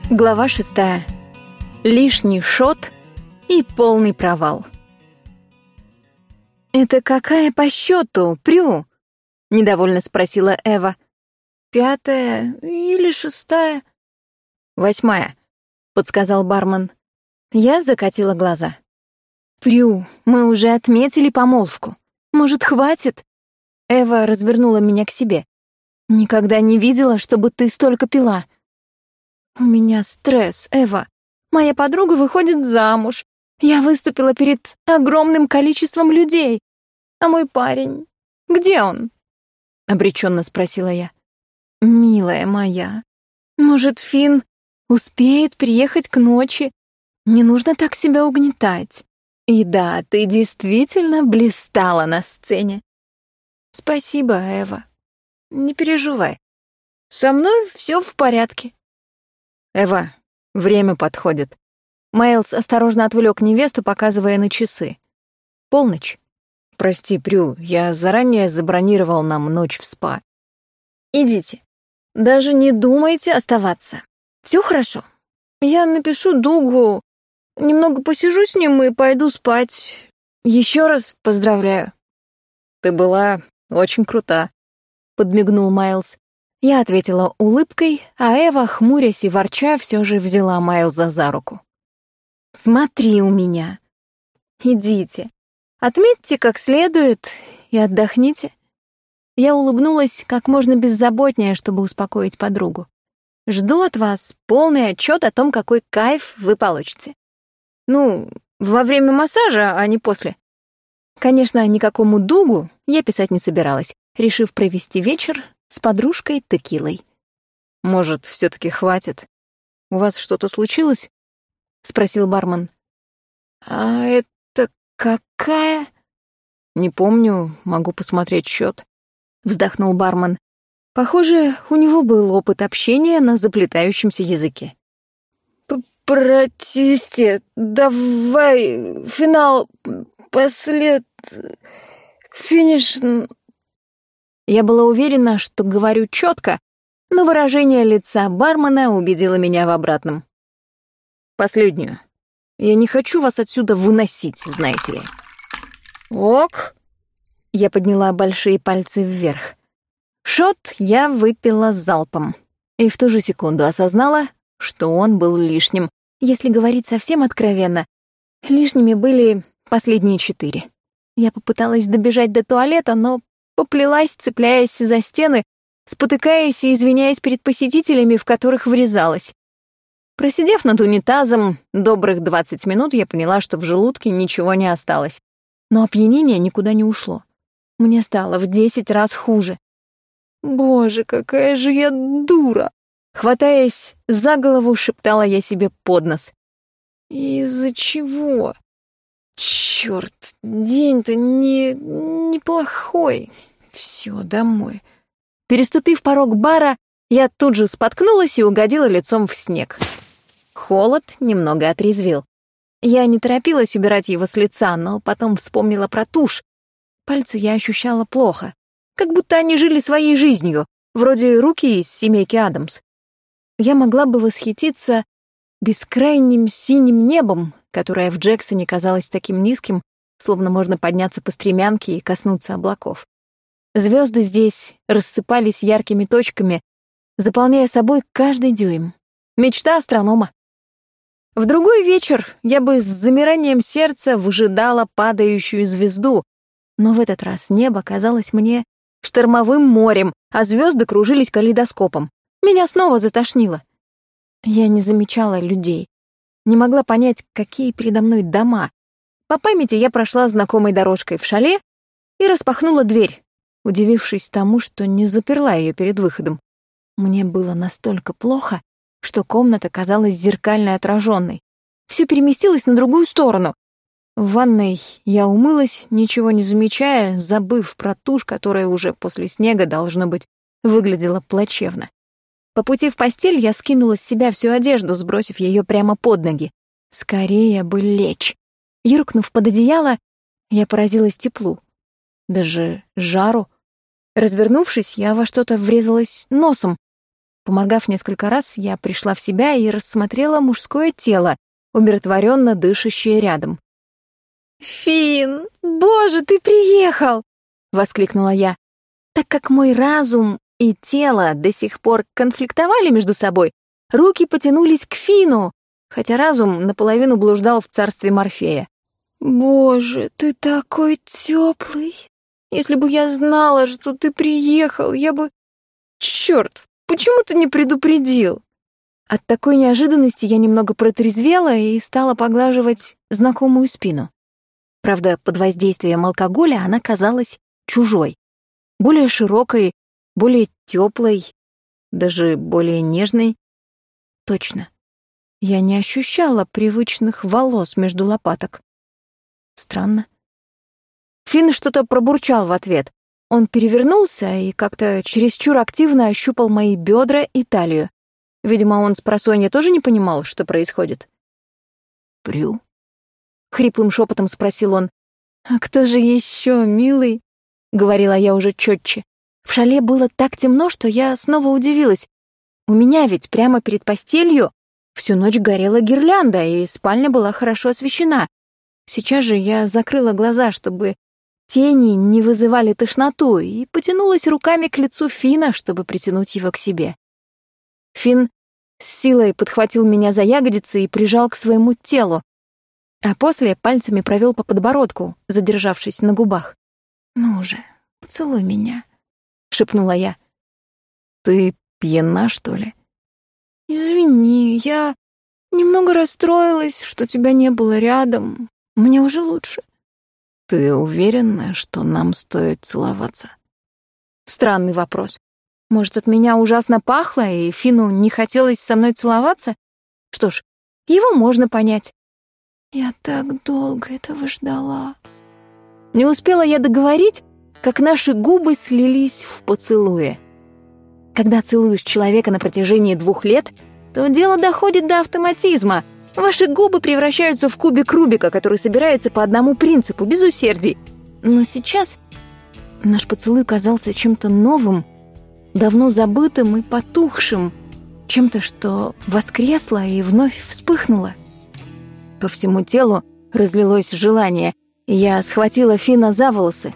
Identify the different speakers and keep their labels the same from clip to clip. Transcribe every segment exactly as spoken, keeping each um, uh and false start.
Speaker 1: Глава шестая. Лишний шот и полный провал. «Это какая по счету, Прю?» — недовольно спросила Эва. «Пятая или шестая?» «Восьмая», — подсказал бармен. Я закатила глаза. «Прю, мы уже отметили помолвку. Может, хватит?» Эва развернула меня к себе. «Никогда не видела, чтобы ты столько пила». «У меня стресс, Эва. Моя подруга выходит замуж. Я выступила перед огромным количеством людей. А мой парень... Где он?» — обреченно спросила я. «Милая моя, может, Финн успеет приехать к ночи? Не нужно так себя угнетать. И да, ты действительно блистала на сцене». «Спасибо, Эва. Не переживай. Со мной все в порядке».
Speaker 2: «Эва, время подходит». Майлз осторожно отвлек невесту, показывая на часы. «Полночь. Прости, Прю, я заранее забронировал нам ночь в спа».
Speaker 1: «Идите. Даже не думайте оставаться. Все хорошо. Я напишу Дугу, немного посижу с ним и пойду спать. Еще раз поздравляю».
Speaker 2: «Ты была очень крута», — подмигнул Майлз. Я ответила улыбкой, а Эва, хмурясь и ворча, все же взяла Майлза за руку.
Speaker 1: «Смотри у меня. Идите. Отметьте как следует и отдохните». Я улыбнулась как можно беззаботнее, чтобы успокоить подругу. «Жду от вас полный отчет о том, какой кайф вы получите. Ну, во время массажа, а не после». Конечно, никакому Дугу я писать не собиралась, решив провести вечер с подружкой Текилой.
Speaker 2: «Может, все-таки хватит? У вас что-то случилось?» — спросил бармен.
Speaker 1: «А это какая?»
Speaker 2: «Не помню, могу посмотреть счет», — вздохнул бармен.
Speaker 1: Похоже, у него был опыт общения на заплетающемся языке. «Простите, давай финал, послед... финиш...» Я была уверена, что говорю четко, но выражение лица бармена убедило меня в обратном.
Speaker 2: «Последнюю. Я не хочу вас отсюда выносить, знаете ли».
Speaker 1: «Ок». Я подняла большие пальцы вверх. Шот я выпила залпом. И в ту же секунду осознала, что он был лишним. Если говорить совсем откровенно, лишними были последние четыре. Я попыталась добежать до туалета, но поплелась, цепляясь за стены, спотыкаясь и извиняясь перед посетителями, в которых врезалась. Просидев над унитазом добрых двадцать минут, я поняла, что в желудке ничего не осталось. Но опьянение никуда не ушло. Мне стало в десять раз хуже. «Боже, какая же я дура!» Хватаясь за голову, шептала я себе под нос. «Из-за чего? Чёрт, день-то не... неплохой. Всё, домой». Переступив порог бара, я тут же споткнулась и угодила лицом в снег. Холод немного отрезвил. Я не торопилась убирать его с лица, но потом вспомнила про тушь. Пальцы я ощущала плохо, как будто они жили своей жизнью, вроде руки из семейки Адамс. Я могла бы восхититься бескрайним синим небом, которое в Джексоне казалось таким низким, словно можно подняться по стремянке и коснуться облаков. Звезды здесь рассыпались яркими точками, заполняя собой каждый дюйм. Мечта астронома. В другой вечер я бы с замиранием сердца выжидала падающую звезду, но в этот раз небо казалось мне штормовым морем, а звезды кружились калейдоскопом. Меня снова затошнило. Я не замечала людей, не могла понять, какие передо мной дома. По памяти я прошла знакомой дорожкой в шале и распахнула дверь, удивившись тому, что не заперла ее перед выходом. Мне было настолько плохо, что комната казалась зеркально отраженной. Все переместилось на другую сторону. В ванной я умылась, ничего не замечая, забыв про тушь, которая уже после снега, должно быть, выглядела плачевно. По пути в постель я скинула с себя всю одежду, сбросив ее прямо под ноги. Скорее бы лечь. Юркнув под одеяло, я поразилась теплу. Даже жару. Развернувшись, я во что-то врезалась носом. Поморгав несколько раз, я пришла в себя и рассмотрела мужское тело, умиротворенно дышащее рядом. «Финн, боже, ты приехал!» — воскликнула я. Так как мой разум и тело до сих пор конфликтовали между собой, руки потянулись к Фину, хотя разум наполовину блуждал в царстве Морфея. «Боже, ты такой теплый! Если бы я знала, что ты приехал, я бы... Черт, почему ты не предупредил?» От такой неожиданности я немного протрезвела и стала поглаживать знакомую спину. Правда, под воздействием алкоголя она казалась чужой, более широкой, более теплой, даже более нежной. Точно, я не ощущала привычных волос между лопаток. Странно. Финн что-то пробурчал в ответ. Он перевернулся и как-то чересчур активно ощупал мои бедра и талию. Видимо, он спросонья тоже не понимал, что происходит. «Прю?» — хриплым шепотом спросил он. «А кто же еще, милый?» — говорила я уже четче. В шале было так темно, что я снова удивилась. У меня ведь прямо перед постелью всю ночь горела гирлянда, и спальня была хорошо освещена. Сейчас же я закрыла глаза, чтобы тени не вызывали тошноту, и потянулась руками к лицу Фина, чтобы притянуть его к себе. Финн с силой подхватил меня за ягодицы и прижал к своему телу, а после пальцами провел по подбородку, задержавшись на губах. «Ну же, поцелуй меня», — шепнула я. «Ты пьяна, что ли?» «Извини, я немного расстроилась, что тебя не было рядом. Мне уже лучше». «Ты уверена, что нам стоит целоваться?» Странный вопрос. Может, от меня ужасно пахло, и Фину не хотелось со мной целоваться? Что ж, его можно понять. Я так долго этого ждала. Не успела я договорить, как наши губы слились в поцелуе. Когда целуешь человека на протяжении двух лет, то дело доходит до автоматизма. Ваши губы превращаются в кубик Рубика, который собирается по одному принципу, без усердий. Но сейчас наш поцелуй казался чем-то новым, давно забытым и потухшим, чем-то, что воскресло и вновь вспыхнуло. По всему телу разлилось желание, и я схватила Фина за волосы.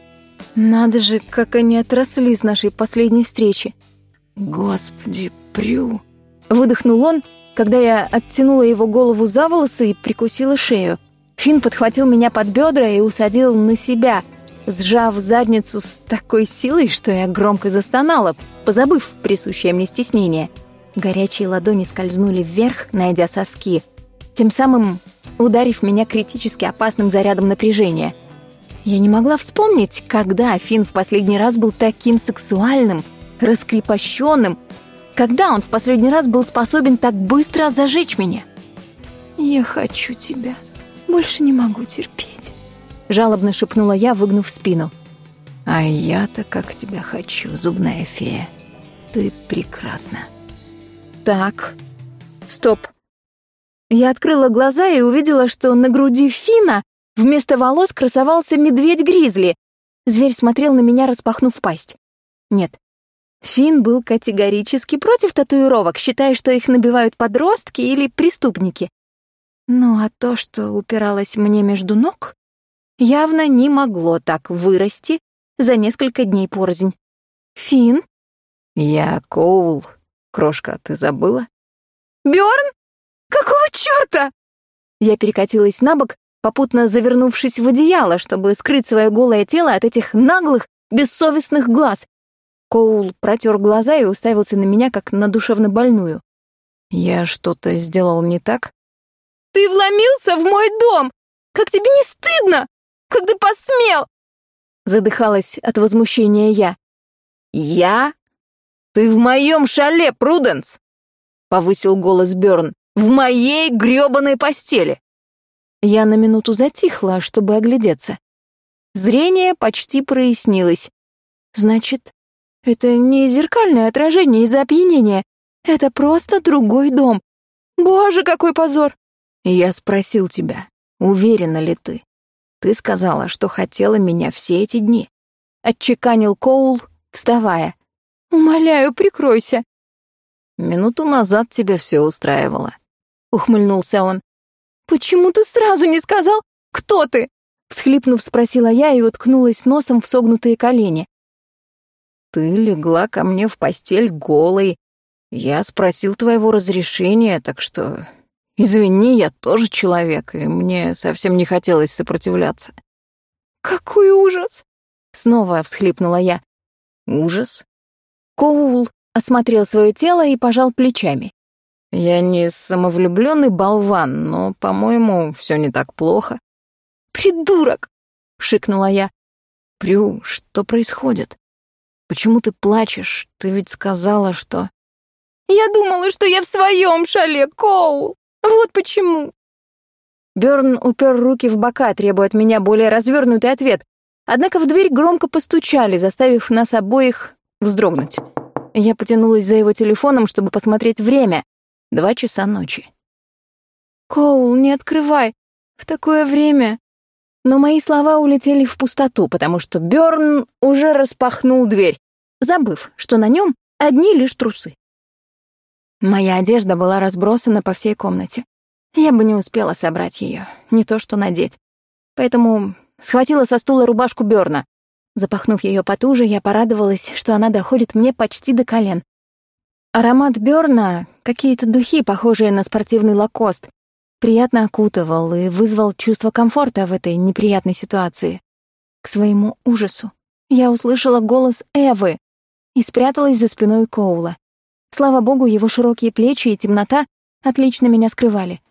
Speaker 1: Надо же, как они отросли с нашей последней встречи. «Господи, Прю!» — выдохнул он, когда я оттянула его голову за волосы и прикусила шею. Фин подхватил меня под бедра и усадил на себя, сжав задницу с такой силой, что я громко застонала, позабыв присущее мне стеснение. Горячие ладони скользнули вверх, найдя соски, тем самым ударив меня критически опасным зарядом напряжения. Я не могла вспомнить, когда Фин в последний раз был таким сексуальным, раскрепощенным, когда он в последний раз был способен так быстро зажечь меня. «Я хочу тебя, больше не могу терпеть», — жалобно шепнула я, выгнув спину. «А я-то как тебя хочу, зубная фея. Ты прекрасна». «Так, стоп». Я открыла глаза и увидела, что на груди Фина вместо волос красовался медведь-гризли. Зверь смотрел на меня, распахнув пасть. Нет, Фин был категорически против татуировок, считая, что их набивают подростки или преступники. Ну а то, что упиралось мне между ног, явно не могло так вырасти за несколько дней порознь. «Фин?» «Я Коул. Крошка, ты забыла?» «Бёрн? Какого чёрта?» Я перекатилась на бок, попутно завернувшись в одеяло, чтобы скрыть свое голое тело от этих наглых, бессовестных глаз. Коул протер глаза и уставился на меня, как на душевнобольную. «Я что-то сделал не так?» «Ты вломился в мой дом! Как тебе не стыдно? Как ты посмел?» Задыхалась от возмущения я. «Я? Ты в моем шале, Пруденс!» Повысил голос Бёрн. «В моей грёбаной постели!» Я на минуту затихла, чтобы оглядеться. Зрение почти прояснилось. Значит, это не зеркальное отражение из-за опьянения. Это просто другой дом. Боже, какой позор! Я спросил тебя, уверена ли ты? Ты сказала, что хотела меня все эти дни. Отчеканил Коул, вставая. Умоляю, прикройся.
Speaker 2: Минуту назад тебя все устраивало. Ухмыльнулся он.
Speaker 1: «Почему ты сразу не сказал, кто ты?» Всхлипнув, спросила я и уткнулась носом в согнутые колени.
Speaker 2: Ты легла ко мне в постель голой. Я спросил твоего разрешения, так что... Извини, я тоже человек, и мне совсем не хотелось сопротивляться.
Speaker 1: «Какой ужас!» — снова всхлипнула я.
Speaker 2: Ужас?
Speaker 1: Коул осмотрел свое тело и пожал плечами.
Speaker 2: Я не самовлюбленный болван, но, по-моему, все не так плохо.
Speaker 1: «Придурок!» — шикнула я.
Speaker 2: Прю, что происходит? Почему ты плачешь? Ты ведь сказала, что...
Speaker 1: Я думала, что я в своем шале, Коул. Вот почему. Бёрн упер руки в бока, требуя от меня более развернутый ответ. Однако в дверь громко постучали, заставив нас обоих вздрогнуть. Я потянулась за его телефоном, чтобы посмотреть время. Два часа ночи. «Коул, не открывай. В такое время...» Но мои слова улетели в пустоту, потому что Бёрн уже распахнул дверь, забыв, что на нем одни лишь трусы. Моя одежда была разбросана по всей комнате. Я бы не успела собрать ее, не то что надеть. Поэтому схватила со стула рубашку Бёрна. Запахнув ее потуже, я порадовалась, что она доходит мне почти до колен. Аромат Бёрна, какие-то духи, похожие на спортивный лакост, приятно окутывал и вызвал чувство комфорта в этой неприятной ситуации. К своему ужасу я услышала голос Эвы и спряталась за спиной Коула. Слава богу, его широкие плечи и темнота отлично меня скрывали.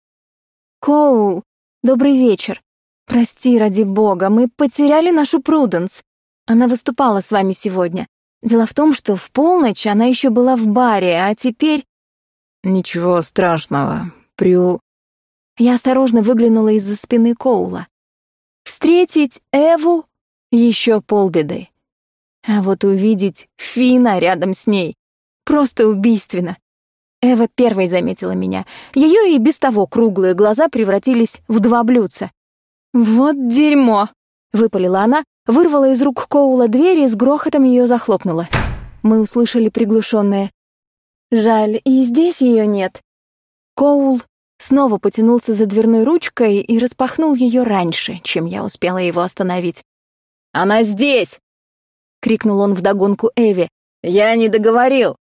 Speaker 1: «Коул, добрый вечер. Прости, ради бога, мы потеряли нашу Пруденс. Она выступала с вами сегодня. Дело в том, что в полночь она еще была в баре, а теперь...»
Speaker 2: «Ничего страшного, Прю...»
Speaker 1: Я осторожно выглянула из-за спины Коула. Встретить Эву — еще полбеды. А вот увидеть Фина рядом с ней — просто убийственно. Эва первой заметила меня. Ее и без того круглые глаза превратились в два блюдца. «Вот дерьмо!» — выпалила она, вырвала из рук Коула дверь и с грохотом ее захлопнула. Мы услышали приглушенное: «Жаль, и здесь ее нет». Коул снова потянулся за дверной ручкой и распахнул ее раньше, чем я успела его остановить.
Speaker 2: «Она здесь!» — крикнул он вдогонку Эве. «Я не договорил!»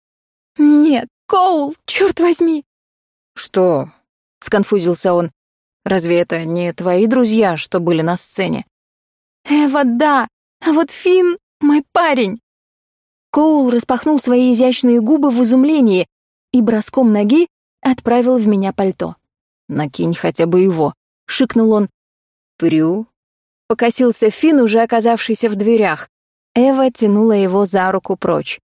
Speaker 1: «Нет, Коул, черт возьми!»
Speaker 2: «Что?» — сконфузился он. «Разве это не твои друзья, что были на сцене?»
Speaker 1: «Эва, да, а вот Финн — мой парень!» Коул распахнул свои изящные губы в изумлении и броском ноги отправил в меня пальто.
Speaker 2: «Накинь хотя бы его», — шикнул он. «Прю?» — покосился Финн, уже оказавшийся в дверях. Эва тянула его за руку прочь.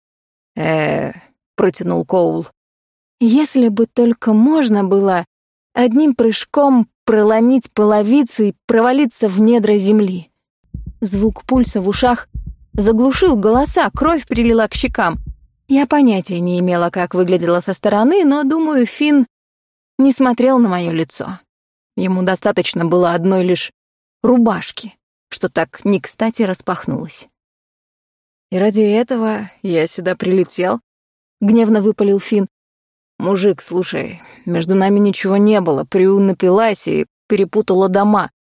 Speaker 2: э протянул Коул.
Speaker 1: «Если бы только можно было одним прыжком проломить половицы и провалиться в недра земли». Звук пульса в ушах заглушил голоса, кровь прилила к щекам. Я понятия не имела, как выглядела со стороны, но, думаю, Финн не смотрел на мое лицо. Ему достаточно было одной лишь рубашки, что так не кстати распахнулась.
Speaker 2: «И ради этого я сюда прилетел?»
Speaker 1: — гневно выпалил Финн.
Speaker 2: «Мужик, слушай, между нами ничего не было, Прю напилась и перепутала дома.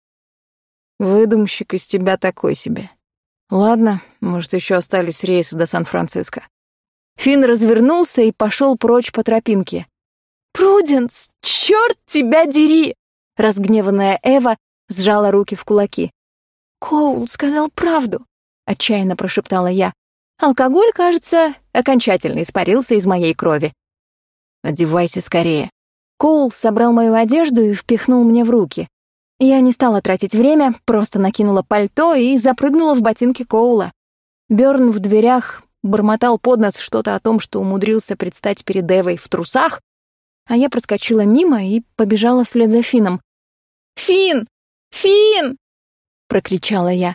Speaker 2: Выдумщик из тебя такой себе. Ладно, может, еще остались рейсы до Сан-Франциско».
Speaker 1: Финн развернулся и пошел прочь по тропинке. «Пруденс, черт тебя дери!» Разгневанная Эва сжала руки в кулаки. «Коул сказал правду», — отчаянно прошептала я. Алкоголь, кажется, окончательно испарился из моей крови.
Speaker 2: «Одевайся скорее».
Speaker 1: Коул собрал мою одежду и впихнул мне в руки. Я не стала тратить время, просто накинула пальто и запрыгнула в ботинки Коула. Бёрн в дверях бормотал под нос что-то о том, что умудрился предстать перед Эвой в трусах, а я проскочила мимо и побежала вслед за Финном. «Финн! Финн!» — прокричала я.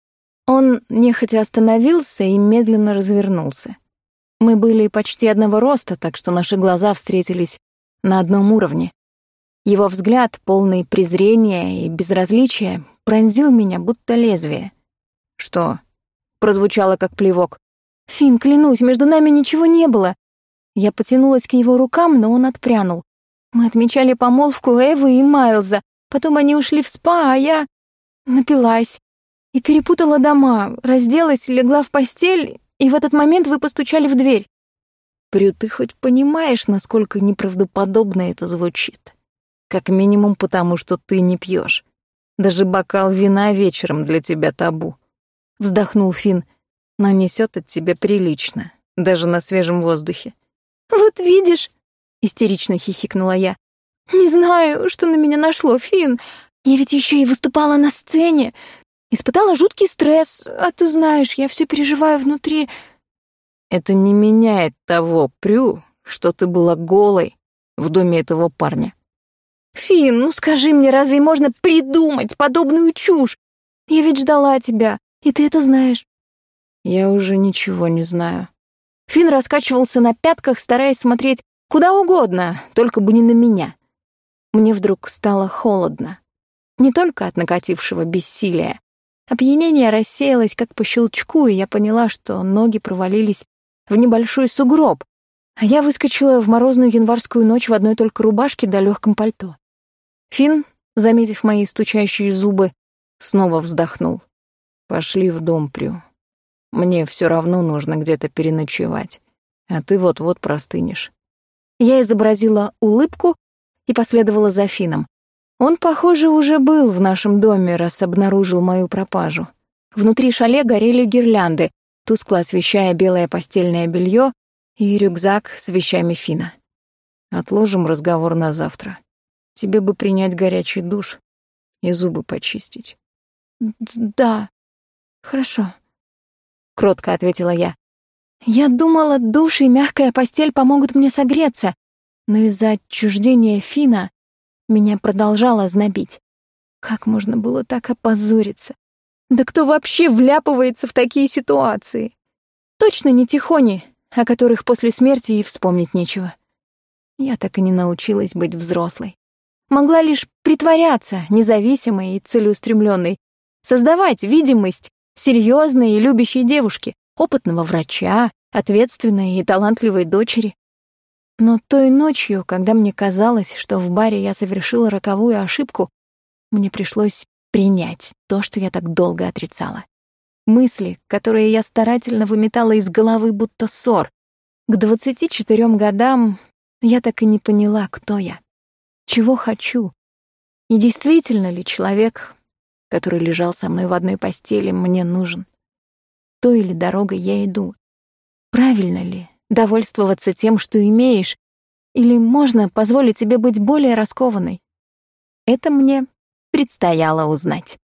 Speaker 1: Он нехотя остановился и медленно развернулся. Мы были почти одного роста, так что наши глаза встретились на одном уровне. Его взгляд, полный презрения и безразличия, пронзил меня, будто лезвие.
Speaker 2: «Что?» — прозвучало как плевок.
Speaker 1: «Финн, клянусь, между нами ничего не было. Я потянулась к его рукам, но он отпрянул. Мы отмечали помолвку Эвы и Майлза. Потом они ушли в спа, а я напилась и перепутала дома, разделась, легла в постель, и в этот момент вы постучали в дверь.
Speaker 2: Прю, ты хоть понимаешь, насколько неправдоподобно это звучит? Как минимум потому, что ты не пьешь. Даже бокал вина вечером для тебя табу. Вздохнул Финн, но несет от тебя прилично, даже на свежем воздухе.
Speaker 1: Вот видишь, истерично хихикнула я. Не знаю, что на меня нашло, Финн. Я ведь еще и выступала на сцене. Испытала жуткий стресс, а ты знаешь, я все переживаю внутри.
Speaker 2: Это не меняет того, Прю, что ты была голой в доме этого парня.
Speaker 1: Финн, ну скажи мне, разве можно придумать подобную чушь? Я ведь ждала тебя, и ты это знаешь.
Speaker 2: Я уже ничего не знаю.
Speaker 1: Финн раскачивался на пятках, стараясь смотреть куда угодно, только бы не на меня. Мне вдруг стало холодно. Не только от накатившего бессилия. Опьянение рассеялось как по щелчку, и я поняла, что ноги провалились в небольшой сугроб, а я выскочила в морозную январскую ночь в одной только рубашке да легком пальто. Финн, заметив мои стучащие зубы, снова вздохнул.
Speaker 2: Пошли в дом, Прю. Мне все равно нужно где-то переночевать, а ты вот-вот простынешь.
Speaker 1: Я изобразила улыбку и последовала за Финном. Он, похоже, уже был в нашем доме, раз обнаружил мою пропажу. Внутри шале горели гирлянды, тускло освещая белое постельное белье и рюкзак с вещами Финна.
Speaker 2: Отложим разговор на завтра. Тебе бы принять горячий душ и зубы почистить.
Speaker 1: Да, хорошо, кротко ответила я. Я думала, душ и мягкая постель помогут мне согреться, но из-за отчуждения Финна меня продолжало знобить. Как можно было так опозориться? Да кто вообще вляпывается в такие ситуации? Точно не тихони, о которых после смерти и вспомнить нечего. Я так и не научилась быть взрослой. Могла лишь притворяться независимой и целеустремленной, создавать видимость серьезной и любящей девушки, опытного врача, ответственной и талантливой дочери. Но той ночью, когда мне казалось, что в баре я совершила роковую ошибку, мне пришлось принять то, что я так долго отрицала. Мысли, которые я старательно выметала из головы, будто ссор. К двадцати четырем годам я так и не поняла, кто я, чего хочу. И действительно ли человек, который лежал со мной в одной постели, мне нужен? Той ли дорогой я иду? Правильно ли довольствоваться тем, что имеешь, или можно позволить себе быть более раскованной? Это мне предстояло узнать.